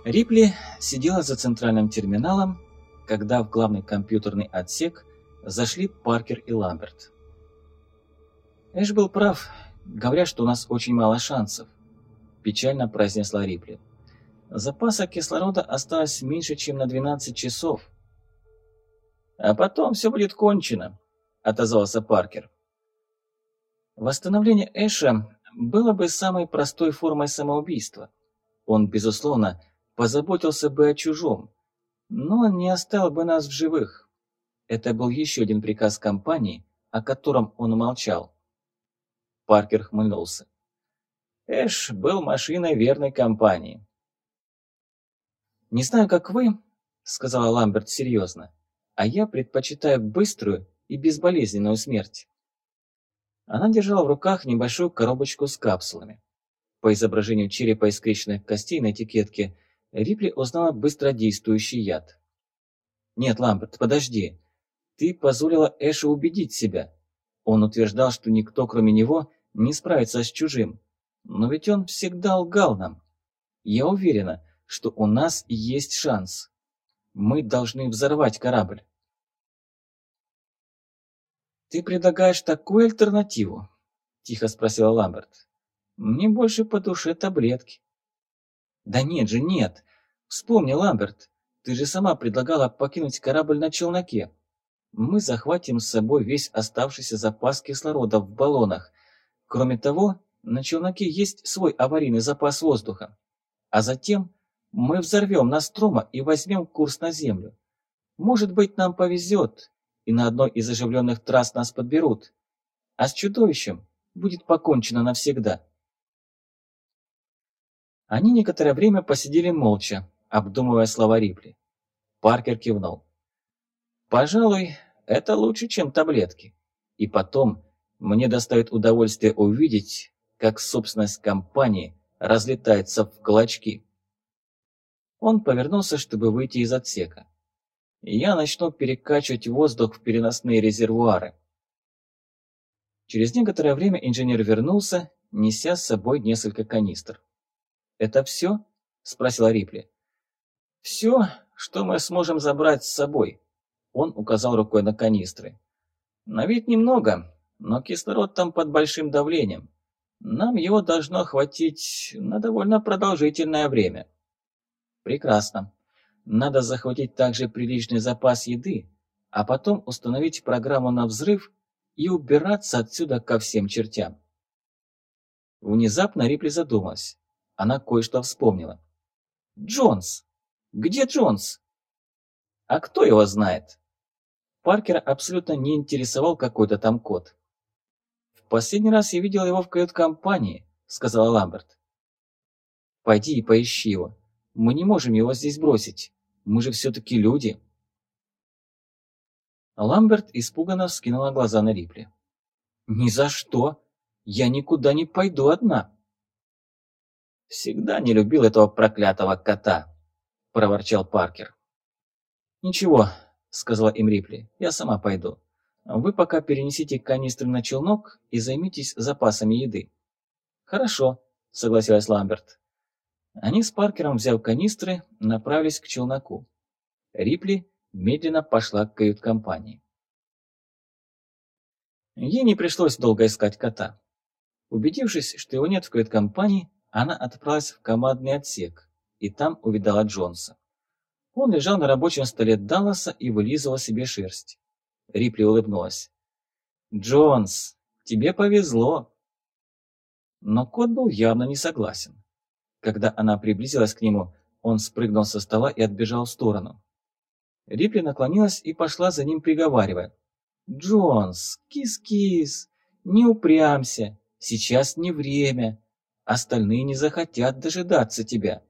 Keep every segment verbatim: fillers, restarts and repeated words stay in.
Рипли сидела за центральным терминалом, когда в главный компьютерный отсек зашли Паркер и Ламберт. «Эш был прав, говоря, что у нас очень мало шансов», – печально произнесла Рипли. «Запаса кислорода осталось меньше, чем на двенадцать часов». «А потом все будет кончено», – отозвался Паркер. Восстановление Эша было бы самой простой формой самоубийства. Он, безусловно, позаботился бы о чужом, но он не оставил бы нас в живых. Это был еще один приказ компании, о котором он умолчал. Паркер хмыльнулся. Эш был машиной верной компании. «Не знаю, как вы», — сказала Ламберт серьезно, «а я предпочитаю быструю и безболезненную смерть». Она держала в руках небольшую коробочку с капсулами. По изображению черепа и скрещенных костей на этикетке Рипли узнала быстродействующий яд. «Нет, Ламберт, подожди. Ты позволила Эшу убедить себя. Он утверждал, что никто, кроме него, не справится с чужим. Но ведь он всегда лгал нам. Я уверена, что у нас есть шанс. Мы должны взорвать корабль». «Ты предлагаешь такую альтернативу?» – тихо спросила Ламберт. «Мне больше по душе таблетки». «Да нет же, нет. Вспомни, Ламберт, ты же сама предлагала покинуть корабль на челноке. Мы захватим с собой весь оставшийся запас кислорода в баллонах. Кроме того, на челноке есть свой аварийный запас воздуха. А затем мы взорвем Нострома и возьмем курс на Землю. Может быть, нам повезет, и на одной из оживленных трасс нас подберут. А с чудовищем будет покончено навсегда». Они некоторое время посидели молча, обдумывая слова Рипли. Паркер кивнул. «Пожалуй, это лучше, чем таблетки. И потом, мне доставит удовольствие увидеть, как собственность компании разлетается в клочки». Он повернулся, чтобы выйти из отсека. «Я начну перекачивать воздух в переносные резервуары». Через некоторое время инженер вернулся, неся с собой несколько канистр. «Это все?» – спросила Рипли. «Все, что мы сможем забрать с собой», – он указал рукой на канистры. «На вид немного, но кислород там под большим давлением. Нам его должно хватить на довольно продолжительное время». «Прекрасно. Надо захватить также приличный запас еды, а потом установить программу на взрыв и убираться отсюда ко всем чертям». Внезапно Рипли задумалась. Она кое-что вспомнила. «Джонс! Где Джонс?» «А кто его знает?» Паркера абсолютно не интересовал какой-то там код. «В последний раз я видел его в кают-компании», — сказала Ламберт. «Пойди и поищи его. Мы не можем его здесь бросить. Мы же все-таки люди». Ламберт испуганно вскинула глаза на Рипли. «Ни за что! Я никуда не пойду одна!» «Всегда не любил этого проклятого кота», – проворчал Паркер. «Ничего», – сказала им Рипли, – «я сама пойду. Вы пока перенесите канистры на челнок и займитесь запасами еды». «Хорошо», – согласилась Ламберт. Они с Паркером, взяв канистры, направились к челноку. Рипли медленно пошла к кают-компании. Ей не пришлось долго искать кота. Убедившись, что его нет в кают-компании, она отправилась в командный отсек, и там увидала Джонса. Он лежал на рабочем столе Далласа и вылизывал себе шерсть. Рипли улыбнулась. «Джонс, тебе повезло!» Но кот был явно не согласен. Когда она приблизилась к нему, он спрыгнул со стола и отбежал в сторону. Рипли наклонилась и пошла за ним, приговаривая. «Джонс, кис-кис, не упрямься, сейчас не время. Остальные не захотят дожидаться тебя».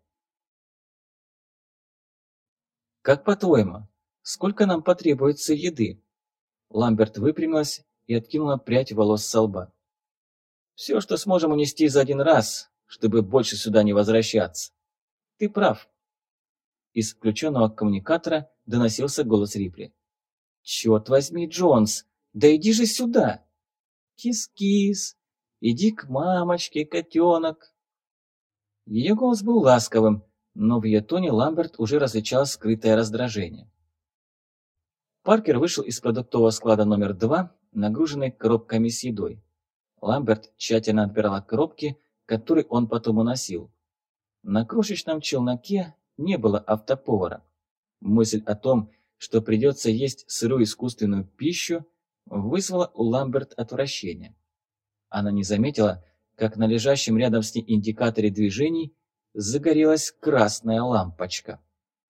«Как по-твоему, сколько нам потребуется еды?» Ламберт выпрямилась и откинула прядь волос со лба. «Все, что сможем унести за один раз, чтобы больше сюда не возвращаться. Ты прав». Из включенного коммуникатора доносился голос Рипли. «Черт возьми, Джонс, да иди же сюда! Кис-кис, иди к мамочке, котенок!» Ее голос был ласковым, но в ее тоне Ламберт уже различал скрытое раздражение. Паркер вышел из продуктового склада номер два, нагруженный коробками с едой. Ламберт тщательно отбирал коробки, которые он потом уносил. На крошечном челноке не было автоповара. Мысль о том, что придется есть сырую искусственную пищу, вызвала у Ламберт отвращение. Она не заметила, как на лежащем рядом с ней индикаторе движений загорелась красная лампочка.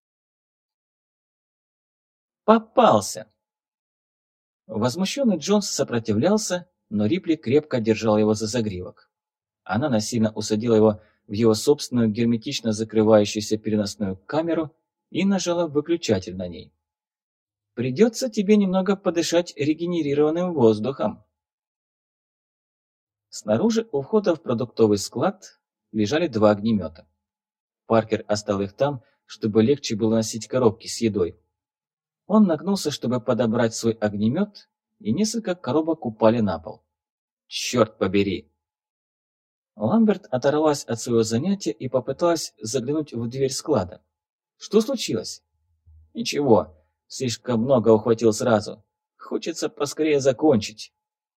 «Попался!» Возмущенный Джонс сопротивлялся, но Рипли крепко держал его за загривок. Она насильно усадила его в его собственную герметично закрывающуюся переносную камеру и нажала выключатель на ней. «Придется тебе немного подышать регенерированным воздухом». Снаружи у входа в продуктовый склад лежали два огнемета. Паркер оставил их там, чтобы легче было носить коробки с едой. Он нагнулся, чтобы подобрать свой огнемет, и несколько коробок упали на пол. «Черт побери!» Ламберт оторвалась от своего занятия и попыталась заглянуть в дверь склада. «Что случилось?» «Ничего, слишком много ухватил сразу. Хочется поскорее закончить».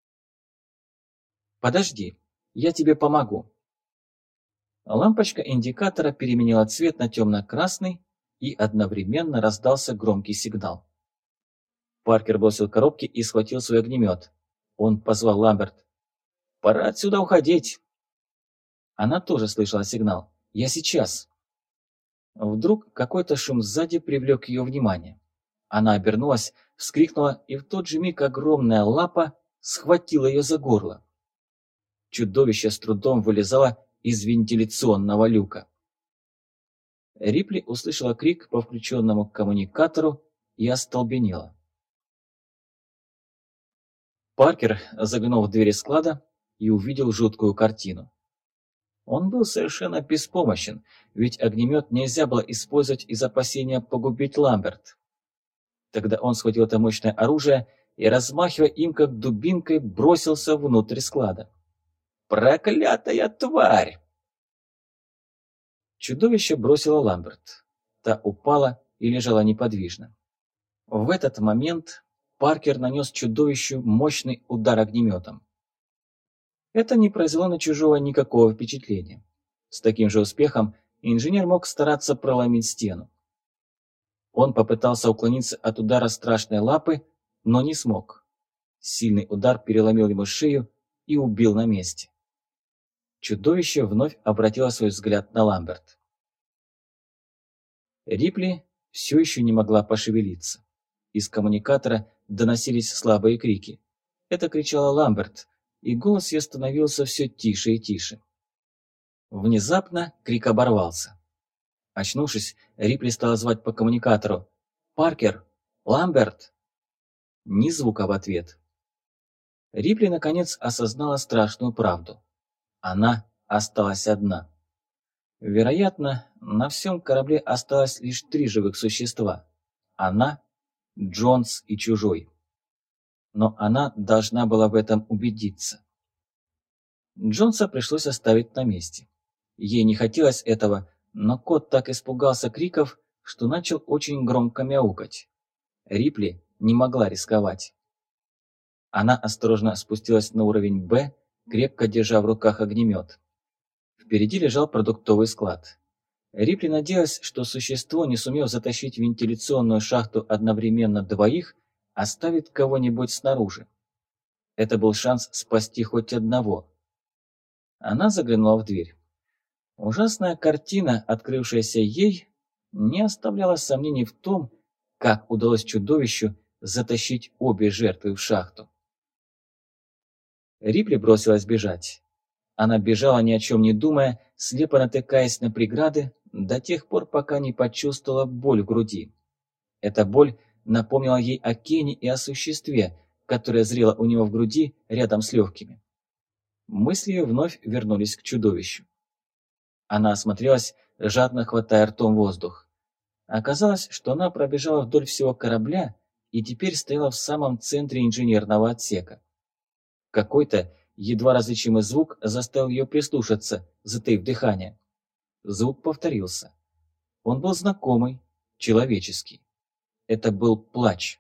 «Подожди, я тебе помогу». Лампочка индикатора переменила цвет на темно-красный, и одновременно раздался громкий сигнал. Паркер бросил коробки и схватил свой огнемет. Он позвал Ламберт. «Пора отсюда уходить!» Она тоже слышала сигнал. «Я сейчас!» Вдруг какой-то шум сзади привлек ее внимание. Она обернулась, вскрикнула, и в тот же миг огромная лапа схватила ее за горло. Чудовище с трудом вылезало из вентиляционного люка. Рипли услышала крик по включенному коммуникатору и остолбенела. Паркер заглянул в двери склада и увидел жуткую картину. Он был совершенно беспомощен, ведь огнемет нельзя было использовать из опасения погубить Ламберт. Тогда он схватил это мощное оружие и, размахивая им как дубинкой, бросился внутрь склада. «Проклятая тварь!» Чудовище бросило Ламберт. Та упала и лежала неподвижно. В этот момент Паркер нанес чудовищу мощный удар огнеметом. Это не произвело на чужого никакого впечатления. С таким же успехом инженер мог стараться проломить стену. Он попытался уклониться от удара страшной лапы, но не смог. Сильный удар переломил ему шею и убил на месте. Чудовище вновь обратило свой взгляд на Ламберт. Рипли все еще не могла пошевелиться. Из коммуникатора доносились слабые крики. Это кричала Ламберт, и голос ее становился все тише и тише. Внезапно крик оборвался. Очнувшись, Рипли стала звать по коммуникатору. «Паркер! Ламберт!» Ни звука в ответ. Рипли наконец осознала страшную правду. Она осталась одна. Вероятно, на всем корабле осталось лишь три живых существа. Она, Джонс и Чужой. Но она должна была в этом убедиться. Джонса пришлось оставить на месте. Ей не хотелось этого, но кот так испугался криков, что начал очень громко мяукать. Рипли не могла рисковать. Она осторожно спустилась на уровень «Б», крепко держа в руках огнемет. Впереди лежал продуктовый склад. Рипли надеялась, что существо, не сумев затащить в вентиляционную шахту одновременно двоих, оставит кого-нибудь снаружи. Это был шанс спасти хоть одного. Она заглянула в дверь. Ужасная картина, открывшаяся ей, не оставляла сомнений в том, как удалось чудовищу затащить обе жертвы в шахту. Рипли бросилась бежать. Она бежала, ни о чем не думая, слепо натыкаясь на преграды, до тех пор, пока не почувствовала боль в груди. Эта боль напомнила ей о Кене и о существе, которое зрело у него в груди рядом с легкими. Мысли ее вновь вернулись к чудовищу. Она осмотрелась, жадно хватая ртом воздух. Оказалось, что она пробежала вдоль всего корабля и теперь стояла в самом центре инженерного отсека. Какой-то едва различимый звук заставил ее прислушаться, затаив дыхание. Звук повторился. Он был знакомый, человеческий. Это был плач.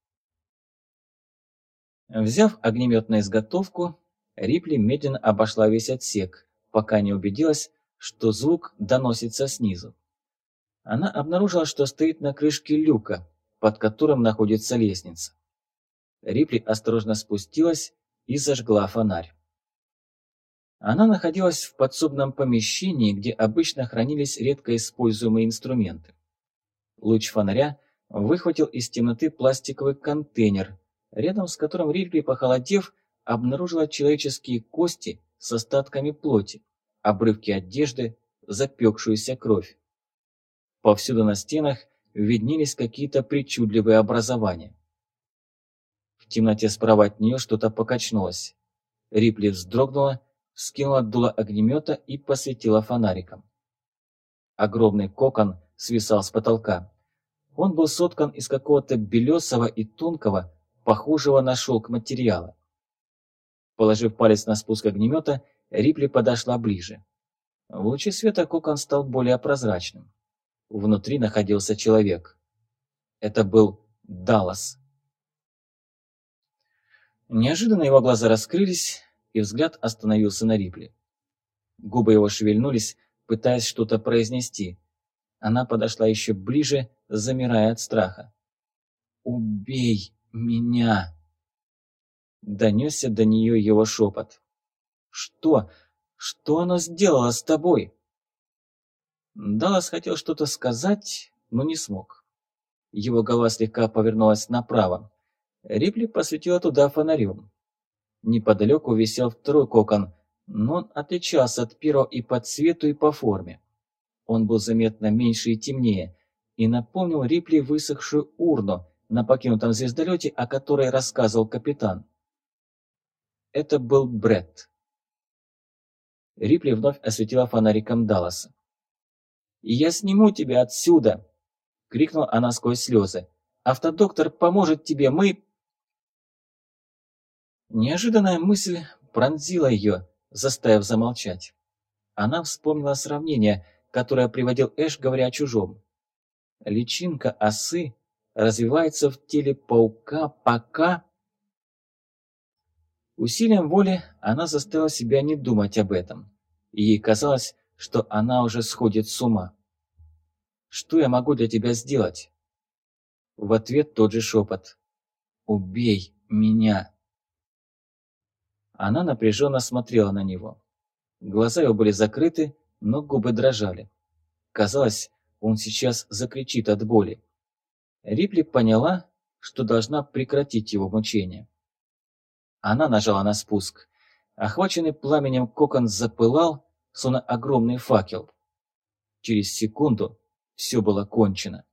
Взяв огнемет на изготовку, Рипли медленно обошла весь отсек, пока не убедилась, что звук доносится снизу. Она обнаружила, что стоит на крышке люка, под которым находится лестница. Рипли осторожно спустилась и зажгла фонарь. Она находилась в подсобном помещении, где обычно хранились редко используемые инструменты. Луч фонаря выхватил из темноты пластиковый контейнер, рядом с которым Рипли, похолодев, обнаружила человеческие кости с остатками плоти, обрывки одежды, запекшуюся кровь. Повсюду на стенах виднелись какие-то причудливые образования. В темноте справа от нее что-то покачнулось. Рипли вздрогнула, вскинула дуло огнемета и посветила фонариком. Огромный кокон свисал с потолка. Он был соткан из какого-то белесого и тонкого, похожего на шелк материала. Положив палец на спуск огнемета, Рипли подошла ближе. В луче света кокон стал более прозрачным. Внутри находился человек. Это был Даллас. Неожиданно его глаза раскрылись, и взгляд остановился на Рипли. Губы его шевельнулись, пытаясь что-то произнести. Она подошла еще ближе, замирая от страха. «Убей меня!» Донесся до нее его шепот. «Что? Что оно сделало с тобой?» Даллас хотел что-то сказать, но не смог. Его голова слегка повернулась направо. Рипли посветила туда фонарем. Неподалеку висел второй кокон, но он отличался от первого и по цвету, и по форме. Он был заметно меньше и темнее, и напомнил Рипли высохшую урну на покинутом звездолете, о которой рассказывал капитан. Это был Бретт. Рипли вновь осветила фонариком Далласа. «Я сниму тебя отсюда!» — крикнула она сквозь слезы. «Автодоктор поможет тебе, мы...» Неожиданная мысль пронзила ее, заставив замолчать. Она вспомнила сравнение, которое приводил Эш, говоря о чужом. Личинка осы развивается в теле паука, пока... Усилием воли она заставила себя не думать об этом, и ей казалось, что она уже сходит с ума. «Что я могу для тебя сделать?» В ответ тот же шепот. «Убей меня!» Она напряженно смотрела на него. Глаза его были закрыты, но губы дрожали. Казалось, он сейчас закричит от боли. Рипли поняла, что должна прекратить его мучение. Она нажала на спуск. Охваченный пламенем кокон запылал, словно огромный факел. Через секунду все было кончено.